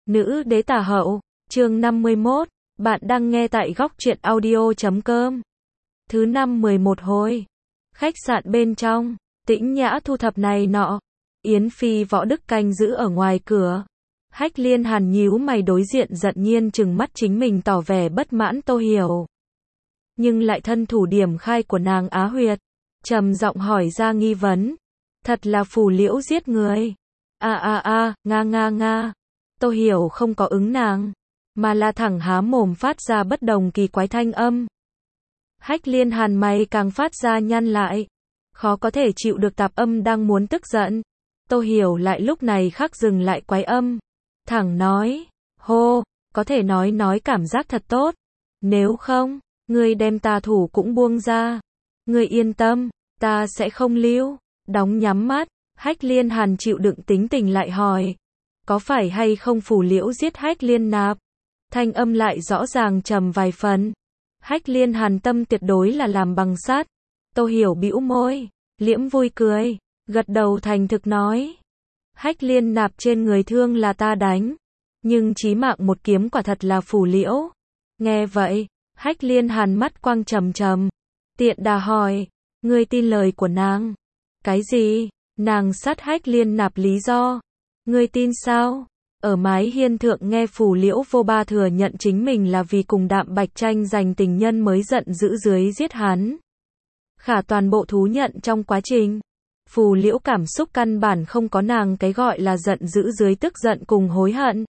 Nữ đế tả hậu, chương 51, bạn đang nghe tại góc truyện audio.com. Thứ năm 11 hồi. Khách sạn bên trong, tĩnh nhã thu thập này nọ. Yến Phi Võ Đức canh giữ ở ngoài cửa. Hách Liên Hàn nhíu mày đối diện giận nhiên trừng mắt chính mình tỏ vẻ bất mãn Tô Hiểu. Nhưng lại thân thủ điểm khai của nàng Á Huyệt. Trầm giọng hỏi ra nghi vấn. Thật là phù liễu giết người. Nga. Tô Hiểu không có ứng nàng, mà là thẳng há mồm phát ra bất đồng kỳ quái thanh âm. Hách Liên Hàn mày càng phát ra nhăn lại, khó có thể chịu được tạp âm đang muốn tức giận. Tô Hiểu lại lúc này khắc dừng lại quái âm, thẳng nói, hô, có thể nói cảm giác thật tốt, nếu không, ngươi đem ta thủ cũng buông ra. Ngươi yên tâm, ta sẽ không lưu. Đóng nhắm mắt, Hách Liên Hàn chịu đựng tính tình lại hỏi, có phải hay không phù liễu giết Hách Liên Nạp? Thanh âm lại rõ ràng trầm vài phần. Hách Liên Hàn tâm tuyệt đối là làm bằng sắt. Tô Hiểu bĩu môi, liễm vui cười, gật đầu thành thực nói. Hách Liên Nạp trên người thương là ta đánh, nhưng chí mạng một kiếm quả thật là phù liễu. Nghe vậy, Hách Liên Hàn mắt quang trầm trầm, tiện đà hỏi, ngươi tin lời của nàng? Cái gì? Nàng sát Hách Liên Nạp lý do? Ngươi tin sao? Ở mái hiên thượng nghe phù liễu vô ba thừa nhận chính mình là vì cùng Đạm Bạch tranh giành tình nhân mới giận dữ dưới giết hắn. Khả toàn bộ thú nhận trong quá trình. Phù liễu cảm xúc căn bản không có nàng cái gọi là giận dữ dưới tức giận cùng hối hận.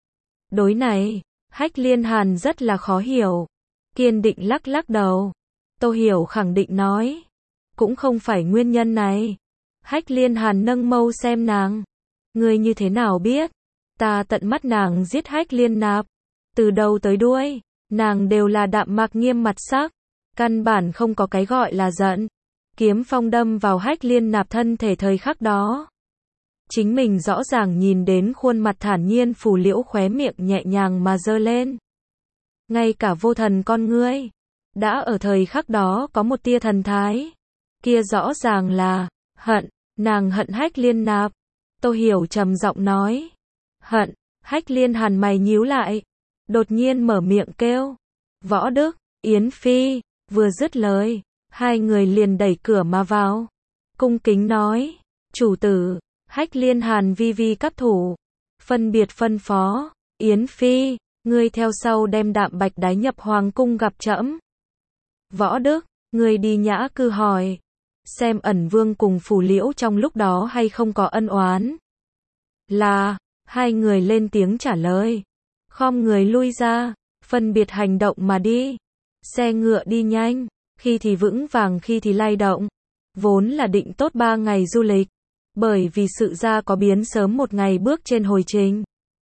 Đối này, Hách Liên Hàn rất là khó hiểu. Kiên định lắc đầu. Tô Hiểu khẳng định nói. Cũng không phải nguyên nhân này. Hách Liên Hàn nâng mâu xem nàng. Ngươi như thế nào biết? Ta tận mắt nàng giết Hách Liên Nạp. Từ đầu tới đuôi, nàng đều là đạm mạc nghiêm mặt sắc. Căn bản không có cái gọi là giận. Kiếm phong đâm vào Hách Liên Nạp thân thể thời khắc đó. Chính mình rõ ràng nhìn đến khuôn mặt thản nhiên phù liễu khóe miệng nhẹ nhàng mà giơ lên. Ngay cả vô thần con ngươi, đã ở thời khắc đó có một tia thần thái. Kia rõ ràng là hận, nàng hận Hách Liên Nạp. Tô Hiểu trầm giọng nói. Hận, Hách Liên Hàn mày nhíu lại. Đột nhiên mở miệng kêu. Võ Đức, Yến Phi, vừa dứt lời, hai người liền đẩy cửa mà vào. Cung kính nói, chủ tử, Hách Liên Hàn vi cấp thủ. Phân biệt phân phó, Yến Phi, ngươi theo sau đem Đạm Bạch đái nhập hoàng cung gặp trẫm. Võ Đức, ngươi đi nhã cư hỏi. Xem ẩn vương cùng phù liễu trong lúc đó hay không có ân oán. Là, hai người lên tiếng trả lời. Khom người lui ra, phân biệt hành động mà đi. Xe ngựa đi nhanh, khi thì vững vàng khi thì lay động. Vốn là định tốt 3 ngày du lịch. Bởi vì sự ra có biến sớm một ngày bước trên hồi trình.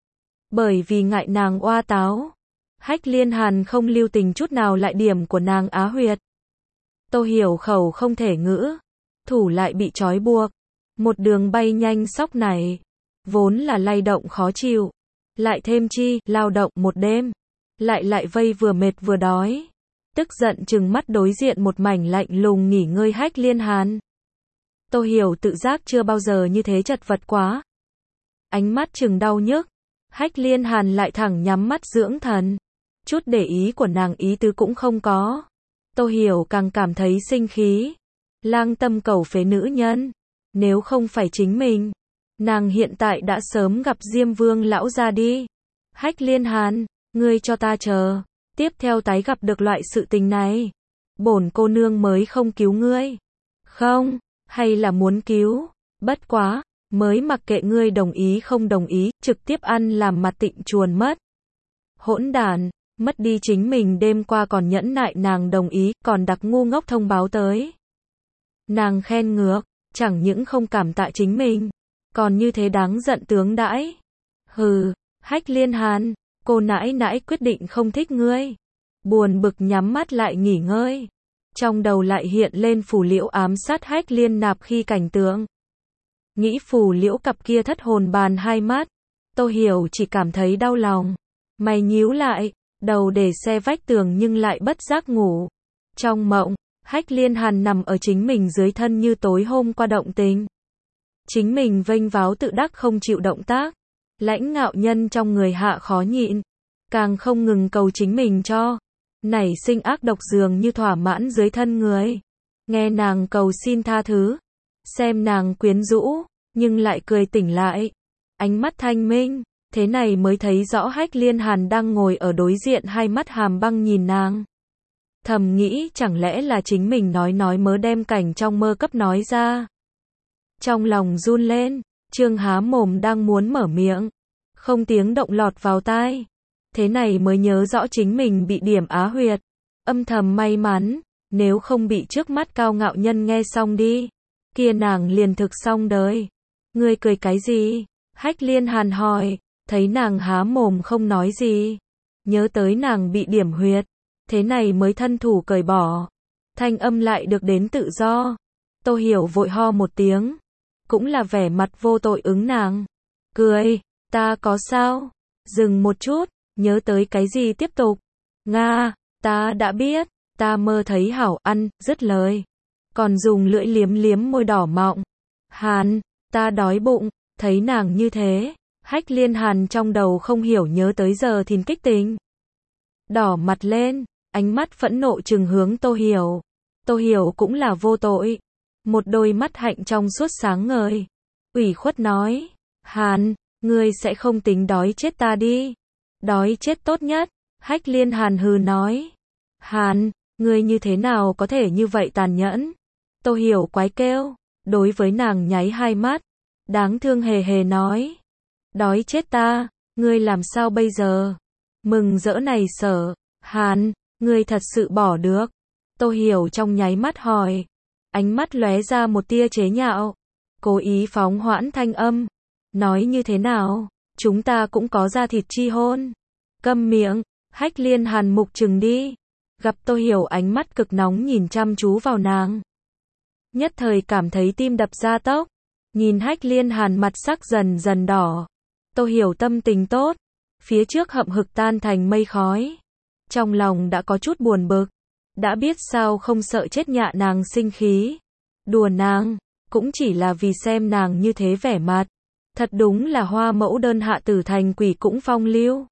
Bởi vì ngại nàng oa táo. Hách Liên Hàn không lưu tình chút nào lại điểm của nàng Á Huyệt. Tô Hiểu khẩu không thể ngữ, thủ lại bị trói buộc, một đường bay nhanh sóc này, vốn là lay động khó chịu, lại thêm chi, lao động một đêm, lại vây vừa mệt vừa đói, tức giận trừng mắt đối diện một mảnh lạnh lùng nghỉ ngơi Hách Liên Hàn. Tô Hiểu tự giác chưa bao giờ như thế chật vật quá, ánh mắt trừng đau nhức, Hách Liên Hàn lại thẳng nhắm mắt dưỡng thần, chút để ý của nàng ý tứ cũng không có. Tô Hiểu càng cảm thấy sinh khí. Lang tâm cầu phế nữ nhân. Nếu không phải chính mình, nàng hiện tại đã sớm gặp Diêm Vương lão ra đi. Hách Liên Hàn, ngươi cho ta chờ. Tiếp theo tái gặp được loại sự tình này. Bổn cô nương mới không cứu ngươi. Không, hay là muốn cứu. Bất quá, mới mặc kệ ngươi đồng ý không đồng ý, trực tiếp ăn làm mặt tịnh chuồn mất. Hỗn đản. Mất đi chính mình đêm qua còn nhẫn nại nàng đồng ý, còn đặc ngu ngốc thông báo tới. Nàng khen ngược, chẳng những không cảm tạ chính mình, còn như thế đáng giận tướng đãi. Hừ, Hách Liên Hàn, cô nãi nãi quyết định không thích ngươi. Buồn bực nhắm mắt lại nghỉ ngơi. Trong đầu lại hiện lên phù liễu ám sát Hách Liên Nạp khi cảnh tượng. Nghĩ phù liễu cặp kia thất hồn bàn hai mắt. Tô Hiểu chỉ cảm thấy đau lòng. Mày nhíu lại. Đầu để xe vách tường nhưng lại bất giác ngủ. Trong mộng, Hách Liên Hàn nằm ở chính mình dưới thân như tối hôm qua động tình. Chính mình vênh váo tự đắc không chịu động tác. Lãnh ngạo nhân trong người hạ khó nhịn, càng không ngừng cầu chính mình cho nảy sinh ác độc dường như thỏa mãn dưới thân người. Nghe nàng cầu xin tha thứ, xem nàng quyến rũ, nhưng lại cười tỉnh lại. Ánh mắt thanh minh, thế này mới thấy rõ Hách Liên Hàn đang ngồi ở đối diện, hai mắt hàm băng nhìn nàng. Thầm nghĩ chẳng lẽ là chính mình nói mớ đem cảnh trong mơ cấp nói ra. Trong lòng run lên, Trương há mồm đang muốn mở miệng, không tiếng động lọt vào tai. Thế này mới nhớ rõ chính mình bị điểm á huyệt. Âm thầm may mắn, nếu không bị trước mắt cao ngạo nhân nghe xong đi, kia nàng liền thực xong đời. Ngươi cười cái gì? Hách Liên Hàn hỏi, thấy nàng há mồm không nói gì. Nhớ tới nàng bị điểm huyệt, thế này mới thân thủ cởi bỏ. Thanh âm lại được đến tự do. Tô Hiểu vội ho một tiếng, cũng là vẻ mặt vô tội ứng nàng. Cười, ta có sao? Dừng một chút, nhớ tới cái gì tiếp tục. Nga, ta đã biết, ta mơ thấy hảo ăn, dứt lời. Còn dùng lưỡi liếm liếm môi đỏ mọng. Hàn, ta đói bụng, thấy nàng như thế. Hách Liên Hàn trong đầu không hiểu nhớ tới giờ thìn kích tình. Đỏ mặt lên, ánh mắt phẫn nộ trừng hướng Tô Hiểu. Tô Hiểu cũng là vô tội. Một đôi mắt hạnh trong suốt sáng ngời. Ủy khuất nói, Hàn, ngươi sẽ không tính đói chết ta đi. Đói chết tốt nhất. Hách Liên Hàn hừ nói. Hàn, ngươi như thế nào có thể như vậy tàn nhẫn? Tô Hiểu quái kêu, đối với nàng nháy hai mắt. Đáng thương hề hề nói. Đói chết ta, ngươi làm sao bây giờ? Mừng rỡ này sở. Hàn, ngươi thật sự bỏ được. Tô Hiểu trong nháy mắt hỏi. Ánh mắt lóe ra một tia chế nhạo. Cố ý phóng hoãn thanh âm. Nói như thế nào? Chúng ta cũng có da thịt chi hôn. Câm miệng. Hách Liên Hàn mục trừng đi. Gặp Tô Hiểu ánh mắt cực nóng nhìn chăm chú vào nàng. Nhất thời cảm thấy tim đập ra tốc. Nhìn Hách Liên Hàn mặt sắc dần dần đỏ. Tô Hiểu tâm tình tốt. Phía trước hậm hực tan thành mây khói. Trong lòng đã có chút buồn bực. Đã biết sao không sợ chết nhạ nàng sinh khí. Đùa nàng, cũng chỉ là vì xem nàng như thế vẻ mặt. Thật đúng là hoa mẫu đơn hạ tử thành quỷ cũng phong lưu.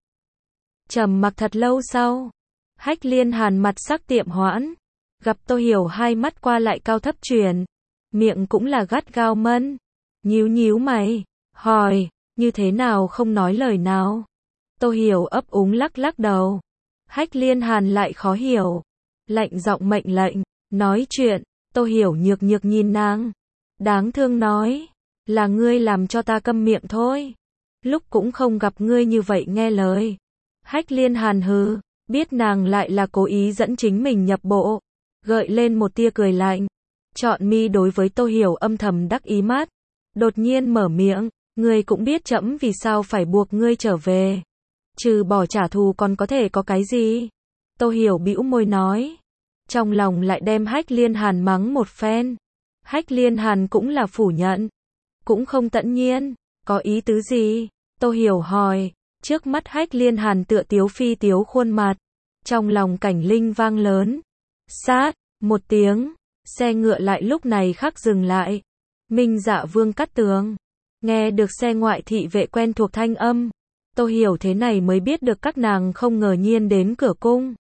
Trầm mặc thật lâu sau. Hách Liên Hàn mặt sắc tiệm hoãn. Gặp Tô Hiểu hai mắt qua lại cao thấp chuyển. Miệng cũng là gắt gao mân. Nhíu nhíu mày. Hỏi, như thế nào không nói lời nào? Tô Hiểu ấp úng lắc lắc đầu. Hách Liên Hàn lại khó hiểu. Lạnh giọng mệnh lệnh. Nói chuyện. Tô Hiểu nhược nhược nhìn nàng. Đáng thương nói. Là ngươi làm cho ta câm miệng thôi. Lúc cũng không gặp ngươi như vậy nghe lời. Hách Liên Hàn hừ. Biết nàng lại là cố ý dẫn chính mình nhập bộ. Gợi lên một tia cười lạnh. Trọn mi đối với Tô Hiểu âm thầm đắc ý mắt. Đột nhiên mở miệng. Ngươi cũng biết trẫm vì sao phải buộc ngươi trở về. Trừ bỏ trả thù còn có thể có cái gì? Tô Hiểu bĩu môi nói. Trong lòng lại đem Hách Liên Hàn mắng một phen. Hách Liên Hàn cũng là phủ nhận. Cũng không tận nhiên. Có ý tứ gì? Tô Hiểu hỏi. Trước mắt Hách Liên Hàn tựa tiếu phi tiếu khuôn mặt. Trong lòng cảnh linh vang lớn. Sát, một tiếng. Xe ngựa lại lúc này khắc dừng lại. Minh Dạ Vương cắt tường. Nghe được xe ngoại thị vệ quen thuộc thanh âm. Tô Hiểu thế này mới biết được các nàng không ngờ nhiên đến cửa cung.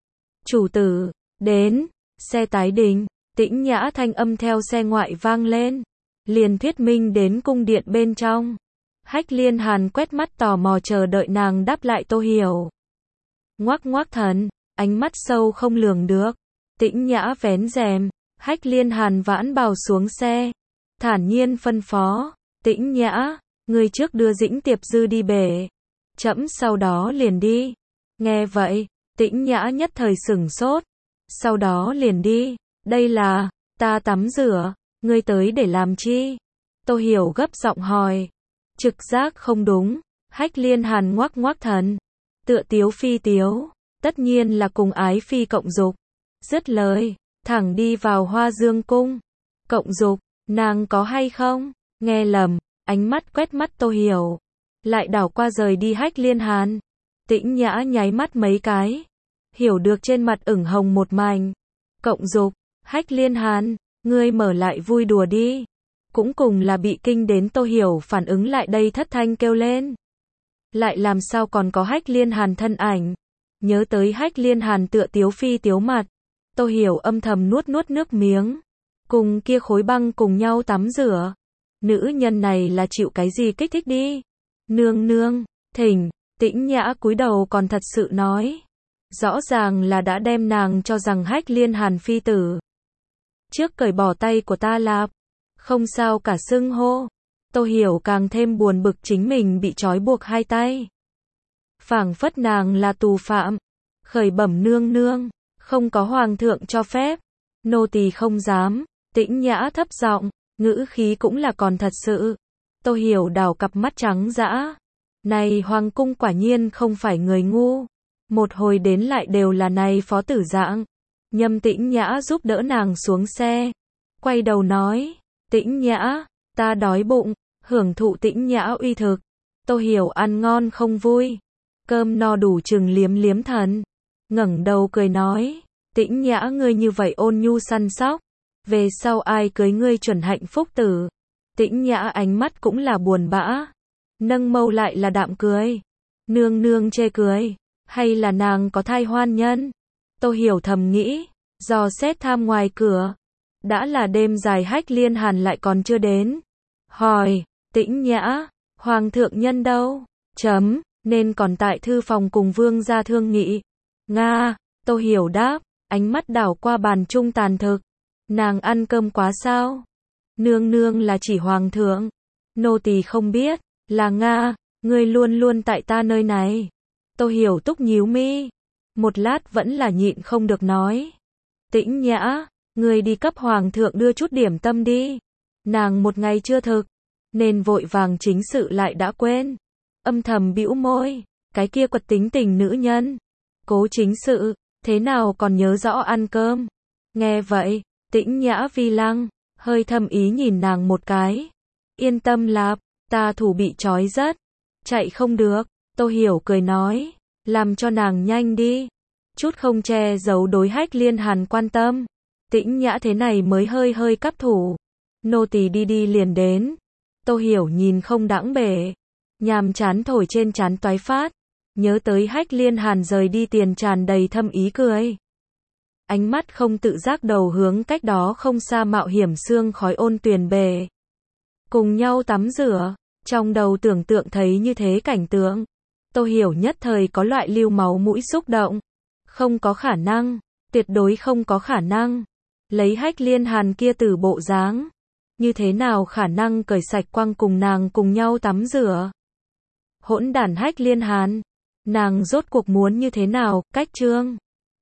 Chủ tử, đến. Xe tái đình. Tĩnh nhã thanh âm theo xe ngoại vang lên. Liền thuyết minh đến cung điện bên trong. Hách Liên Hàn quét mắt tò mò chờ đợi nàng đáp lại Tô Hiểu. Ngoác ngoác thần, ánh mắt sâu không lường được. Tĩnh nhã vén rèm. Hách Liên Hàn vãn bào xuống xe. Thản nhiên phân phó. Tĩnh nhã, người trước đưa Dĩnh Tiệp Dư đi bể. Trẫm sau đó liền đi. Nghe vậy, Tĩnh nhã nhất thời sửng sốt. Sau đó liền đi. Đây là, ta tắm rửa. Ngươi tới để làm chi? Tô Hiểu gấp giọng hỏi. Trực giác không đúng. Hách Liên Hàn ngoác ngoác thần. Tựa tiếu phi tiếu. Tất nhiên là cùng ái phi cộng dục. Dứt lời, thẳng đi vào Hoa Dương cung. Cộng dục, nàng có hay không? Nghe lầm, ánh mắt quét mắt Tô Hiểu. Lại đảo qua rời đi Hách Liên Hàn. Tĩnh nhã nháy mắt mấy cái. Hiểu được trên mặt ửng hồng một mảnh. Cộng dục, Hách Liên Hàn, ngươi mở lại vui đùa đi. Cũng cùng là bị kinh đến Tô Hiểu phản ứng lại đây thất thanh kêu lên. lại làm sao còn có Hách Liên Hàn thân ảnh. Nhớ tới Hách Liên Hàn tựa tiếu phi tiếu mặt, Tô Hiểu âm thầm nuốt nuốt nước miếng. Cùng kia khối băng cùng nhau tắm rửa. Nữ nhân này là chịu cái gì kích thích đi. Nương nương, thỉnh, Tĩnh Nhã cúi đầu còn thật sự nói. Rõ ràng là đã đem nàng cho rằng Hách Liên Hàn phi tử. Trước cởi bỏ tay của ta lạp. Không sao cả xưng hô. Tô Hiểu càng thêm buồn bực chính mình bị trói buộc hai tay. Phảng phất nàng là tù phạm. Khởi bẩm nương nương, không có hoàng thượng cho phép. Nô tỳ không dám. Tĩnh Nhã thấp giọng, ngữ khí cũng là còn thật sự. Tô Hiểu đảo cặp mắt trắng dã. Này hoàng cung quả nhiên không phải người ngu. Một hồi đến lại đều là này phó tử dạng. Nhâm Tĩnh Nhã giúp đỡ nàng xuống xe. Quay đầu nói, Tĩnh Nhã, ta đói bụng, hưởng thụ Tĩnh Nhã uy thực. Tô Hiểu ăn ngon không vui. Cơm no đủ chừng liếm liếm thần. Ngẩng đầu cười nói, Tĩnh Nhã ngươi như vậy ôn nhu săn sóc. Về sau ai cưới ngươi chuẩn hạnh phúc tử. Tĩnh Nhã ánh mắt cũng là buồn bã. Nâng mâu lại là đạm cười. Nương nương chê cười. Hay là nàng có thai hoan nhân? Tô Hiểu thầm nghĩ. Dò xét tham ngoài cửa. Đã là đêm dài Hách Liên Hàn lại còn chưa đến. Hỏi, Tĩnh Nhã, hoàng thượng nhân đâu? Chấm, nên còn tại thư phòng cùng vương gia thương nghị. Nga, Tô Hiểu đáp, ánh mắt đảo qua bàn chung tàn thực. Nàng ăn cơm quá sao? Nương nương là chỉ hoàng thượng. Nô tỳ không biết, là Nga, ngươi luôn luôn tại ta nơi này. Tô Hiểu túc nhíu mi. Một lát vẫn là nhịn không được nói. Tĩnh Nhã, ngươi đi cấp hoàng thượng đưa chút điểm tâm đi. Nàng một ngày chưa thực, nên vội vàng chính sự lại đã quên. Âm thầm bĩu môi, cái kia quật tính tình nữ nhân. Cố chính sự, thế nào còn nhớ rõ ăn cơm. Nghe vậy, Tĩnh Nhã vi lăng, hơi thâm ý nhìn nàng một cái. Yên tâm lạp, ta thủ bị trói rất. Chạy không được, Tô Hiểu cười nói, làm cho nàng nhanh đi. Chút không che giấu đối Hách Liên Hàn quan tâm. Tĩnh Nhã thế này mới hơi hơi cắp thủ. Nô tỳ đi đi liền đến. Tô Hiểu nhìn không đãng bể. Nhàm chán thổi trên trán toái phát. Nhớ tới Hách Liên Hàn rời đi tiền tràn đầy thâm ý cười. Ánh mắt không tự giác đầu hướng cách đó không xa mạo hiểm sương khói ôn tuyền bể. Cùng nhau tắm rửa. Trong đầu tưởng tượng thấy như thế cảnh tượng. Tô Hiểu nhất thời có loại lưu máu mũi xúc động. Không có khả năng. Tuyệt đối không có khả năng. Lấy Hách Liên Hàn kia từ bộ dáng. Như thế nào khả năng cởi sạch quăng cùng nàng cùng nhau tắm rửa. Hỗn đản Hách Liên Hàn. Nàng rốt cuộc muốn như thế nào, cách trương.